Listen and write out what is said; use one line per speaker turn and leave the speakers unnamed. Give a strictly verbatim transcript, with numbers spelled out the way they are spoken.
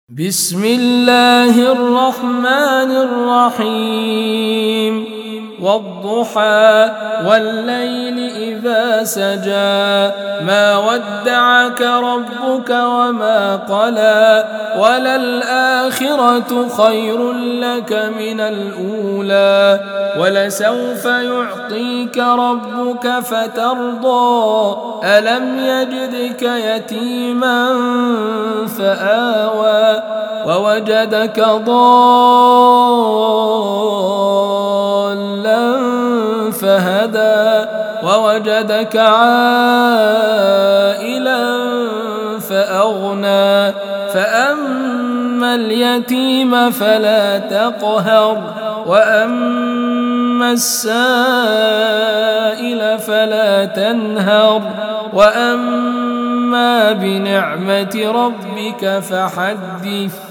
بسم الله الرحمن الرحيم والضحى والليل إذا سجى ما ودعك ربك وما قلى وللآخرة خير لك من الأولى ولسوف يعطيك ربك فترضى ألم يجدك يتيما فآوى ووجدك ضالا فهدى ووجدك عائلا فأغنى فأما اليتيم فلا تقهر وأما السائل فلا تنهر وأما بنعمة ربك فحدث